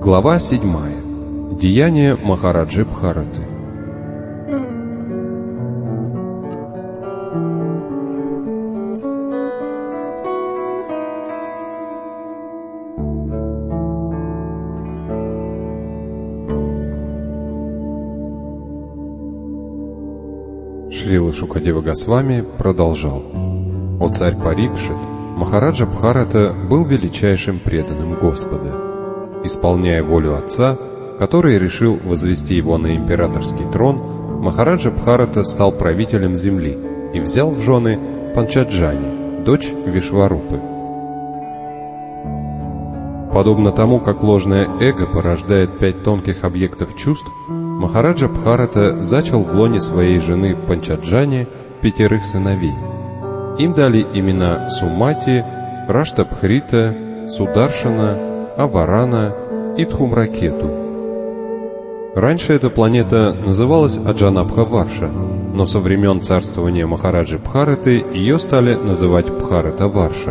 Глава 7. Деяния Махараджи Бхараты. Шрила Шукадева Госвами продолжал. О царь Парикшит, Махараджа Бхарата был величайшим преданным Господа. Исполняя волю отца, который решил возвести его на императорский трон, Махараджа Бхарата стал правителем земли и взял в жены Панчаджани, дочь Вишварупы. Подобно тому, как ложное эго порождает 5 тонких объектов чувств, Махараджа Бхарата зачал в лоне своей жены Панчаджани 5 сыновей. Им дали имена Сумати, Раштабхрита, Сударшана, Аварана и Дхумракету. Раньше эта планета называлась Аджанабха-Варша, но со времен царствования Махараджи Бхараты ее стали называть Бхарата-Варша.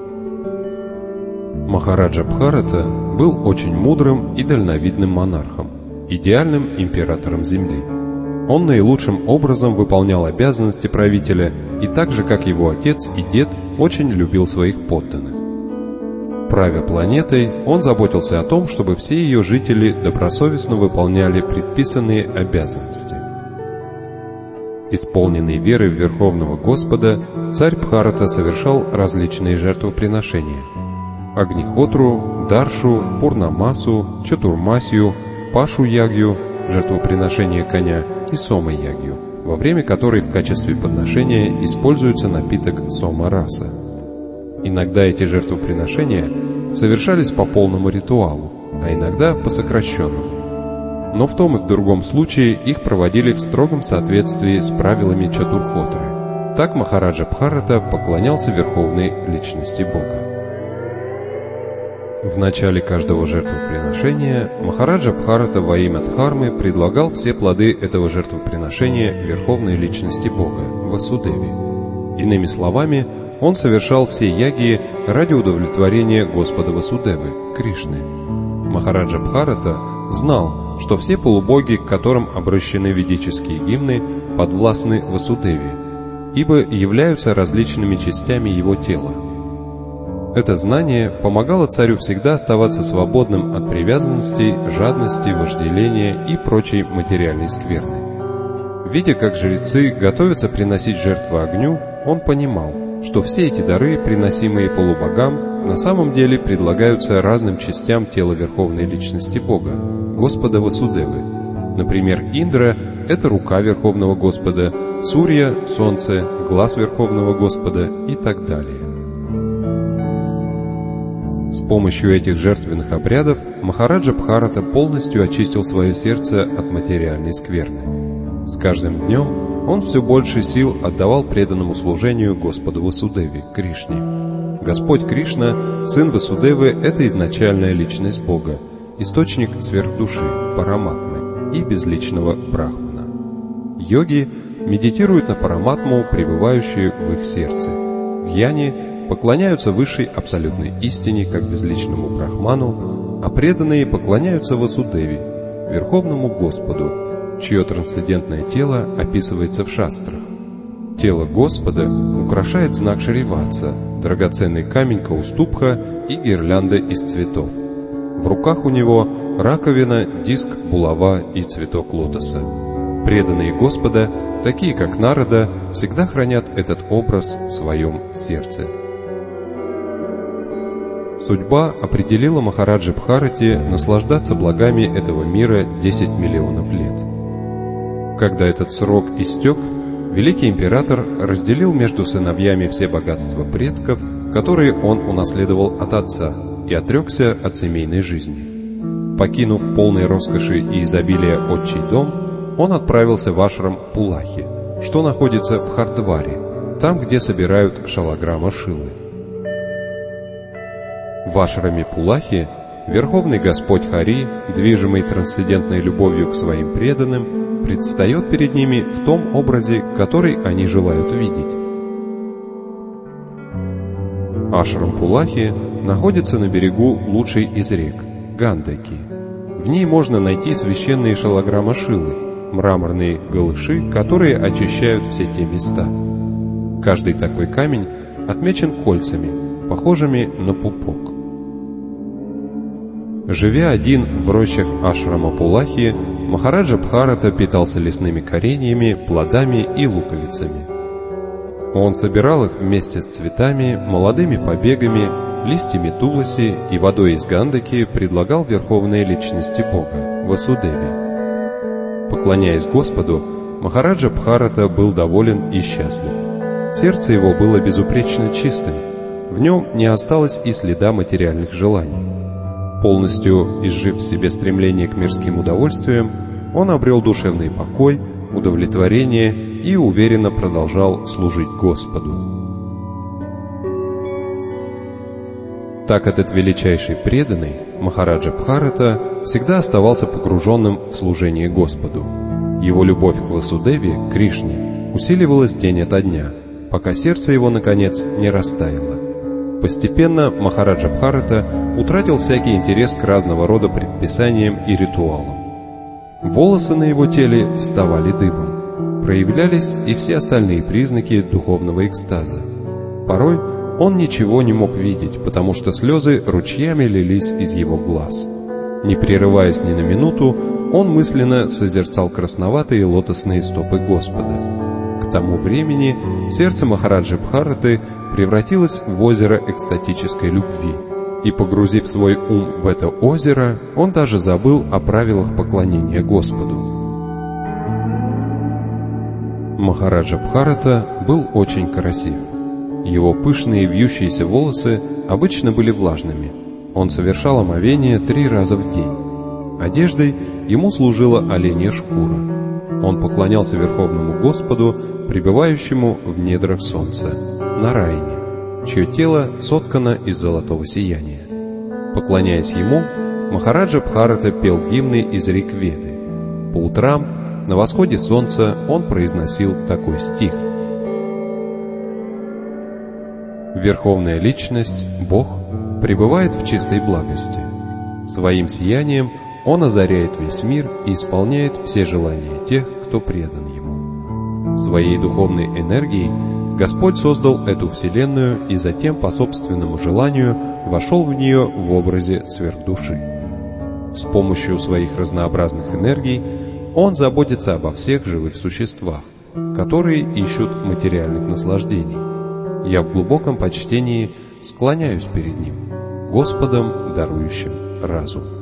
Махараджа Бхарата был очень мудрым и дальновидным монархом, идеальным императором Земли. Он наилучшим образом выполнял обязанности правителя и так же, как его отец и дед, очень любил своих подданных. Правя планетой, он заботился о том, чтобы все ее жители добросовестно выполняли предписанные обязанности. Исполненный верой в Верховного Господа, царь Бхарата совершал различные жертвоприношения: Агнихотру, Даршу, Пурнамасу, Чатурмасью, Пашу-ягью, жертвоприношение коня, и Сома-ягью, во время которой в качестве подношения используется напиток Сома-раса. Иногда эти жертвоприношения совершались по полному ритуалу, а иногда по сокращенному. Но в том и в другом случае их проводили в строгом соответствии с правилами Чатурхотры. Так Махараджа Бхарата поклонялся верховной личности Бога. В начале каждого жертвоприношения Махараджа Бхарата во имя Дхармы предлагал все плоды этого жертвоприношения верховной личности Бога, Васудеви. Иными словами, он совершал все ягги ради удовлетворения Господа Васудевы, Кришны. Махараджа Бхарата знал, что все полубоги, к которым обращены ведические гимны, подвластны Васудеве, ибо являются различными частями его тела. Это знание помогало царю всегда оставаться свободным от привязанностей, жадности, вожделения и прочей материальной скверны. Видя, как жрецы готовятся приносить жертву огню, он понимал, что все эти дары, приносимые полубогам, на самом деле предлагаются разным частям тела Верховной Личности Бога, Господа Васудевы. Например, Индра – это рука Верховного Господа, Сурья – солнце, глаз Верховного Господа и так далее. С помощью этих жертвенных обрядов Махараджа Бхарата полностью очистил свое сердце от материальной скверны. С каждым днем он все больше сил отдавал преданному служению Господу Васудеве, Кришне. Господь Кришна, сын Васудевы, это изначальная личность Бога, источник сверхдуши, Параматмы и безличного Брахмана. Йоги медитируют на Параматму, пребывающую в их сердце. Гьяни поклоняются высшей абсолютной истине, как безличному Брахману, а преданные поклоняются Васудеве, Верховному Господу, чье трансцендентное тело описывается в шастрах. Тело Господа украшает знак Шриватса, драгоценный камень Каустубха и гирлянда из цветов. В руках у него раковина, диск, булава и цветок лотоса. Преданные Господа, такие как Нарада, всегда хранят этот образ в своем сердце. Судьба определила Махараджи Бхарате наслаждаться благами этого мира 10 миллионов лет. Когда этот срок истек, великий император разделил между сыновьями все богатства предков, которые он унаследовал от отца, и отрекся от семейной жизни. Покинув полной роскоши и изобилия отчий дом, он отправился в ашрам Пулахи, что находится в Хардваре, там, где собирают шалаграма Шилы. В ашраме Пулахи Верховный Господь Хари, движимый трансцендентной любовью к своим преданным, предстает перед ними в том образе, который они желают видеть. Ашрам Пулахи находится на берегу лучшей из рек – Гандаки. В ней можно найти священные шалограмма Шилы, мраморные галыши, которые очищают все те места. Каждый такой камень отмечен кольцами, похожими на пупок. Живя один в рощах ашрама Пулахи, Махараджа Бхарата питался лесными кореньями, плодами и луковицами. Он собирал их вместе с цветами, молодыми побегами, листьями туласи и водой из Гандаки предлагал верховной личности Бога, Васудеве. Поклоняясь Господу, Махараджа Бхарата был доволен и счастлив. Сердце его было безупречно чистым, в нем не осталось и следа материальных желаний. Полностью изжив в себе стремление к мирским удовольствиям, он обрел душевный покой, удовлетворение и уверенно продолжал служить Господу. Так этот величайший преданный, Махараджа Бхарата, всегда оставался погруженным в служение Господу. Его любовь к Васудеве, Кришне, усиливалась день ото дня, пока сердце его, наконец, не растаяло. Постепенно Махараджа Бхарата утратил всякий интерес к разного рода предписаниям и ритуалам. Волосы на его теле вставали дыбом, проявлялись и все остальные признаки духовного экстаза. Порой он ничего не мог видеть, потому что слезы ручьями лились из его глаз. Не прерываясь ни на минуту, он мысленно созерцал красноватые лотосные стопы Господа. К тому времени сердце Махараджи Бхараты превратилось в озеро экстатической любви, и, погрузив свой ум в это озеро, он даже забыл о правилах поклонения Господу. Махараджа Бхарата был очень красив. Его пышные вьющиеся волосы обычно были влажными. Он совершал омовение 3 раза в день. Одеждой ему служила оленья шкура. Он поклонялся Верховному Господу, пребывающему в недрах солнца, Нараяне, чье тело соткано из золотого сияния. Поклоняясь ему, Махараджа Бхарата пел гимны из Ригведы. По утрам, на восходе солнца, он произносил такой стих: «Верховная Личность, Бог, пребывает в чистой благости. Своим сиянием Он озаряет весь мир и исполняет все желания тех, кто предан Ему. Своей духовной энергией Господь создал эту вселенную и затем по собственному желанию вошел в нее в образе сверхдуши. С помощью своих разнообразных энергий Он заботится обо всех живых существах, которые ищут материальных наслаждений. Я в глубоком почтении склоняюсь перед Ним, Господом, дарующим разум».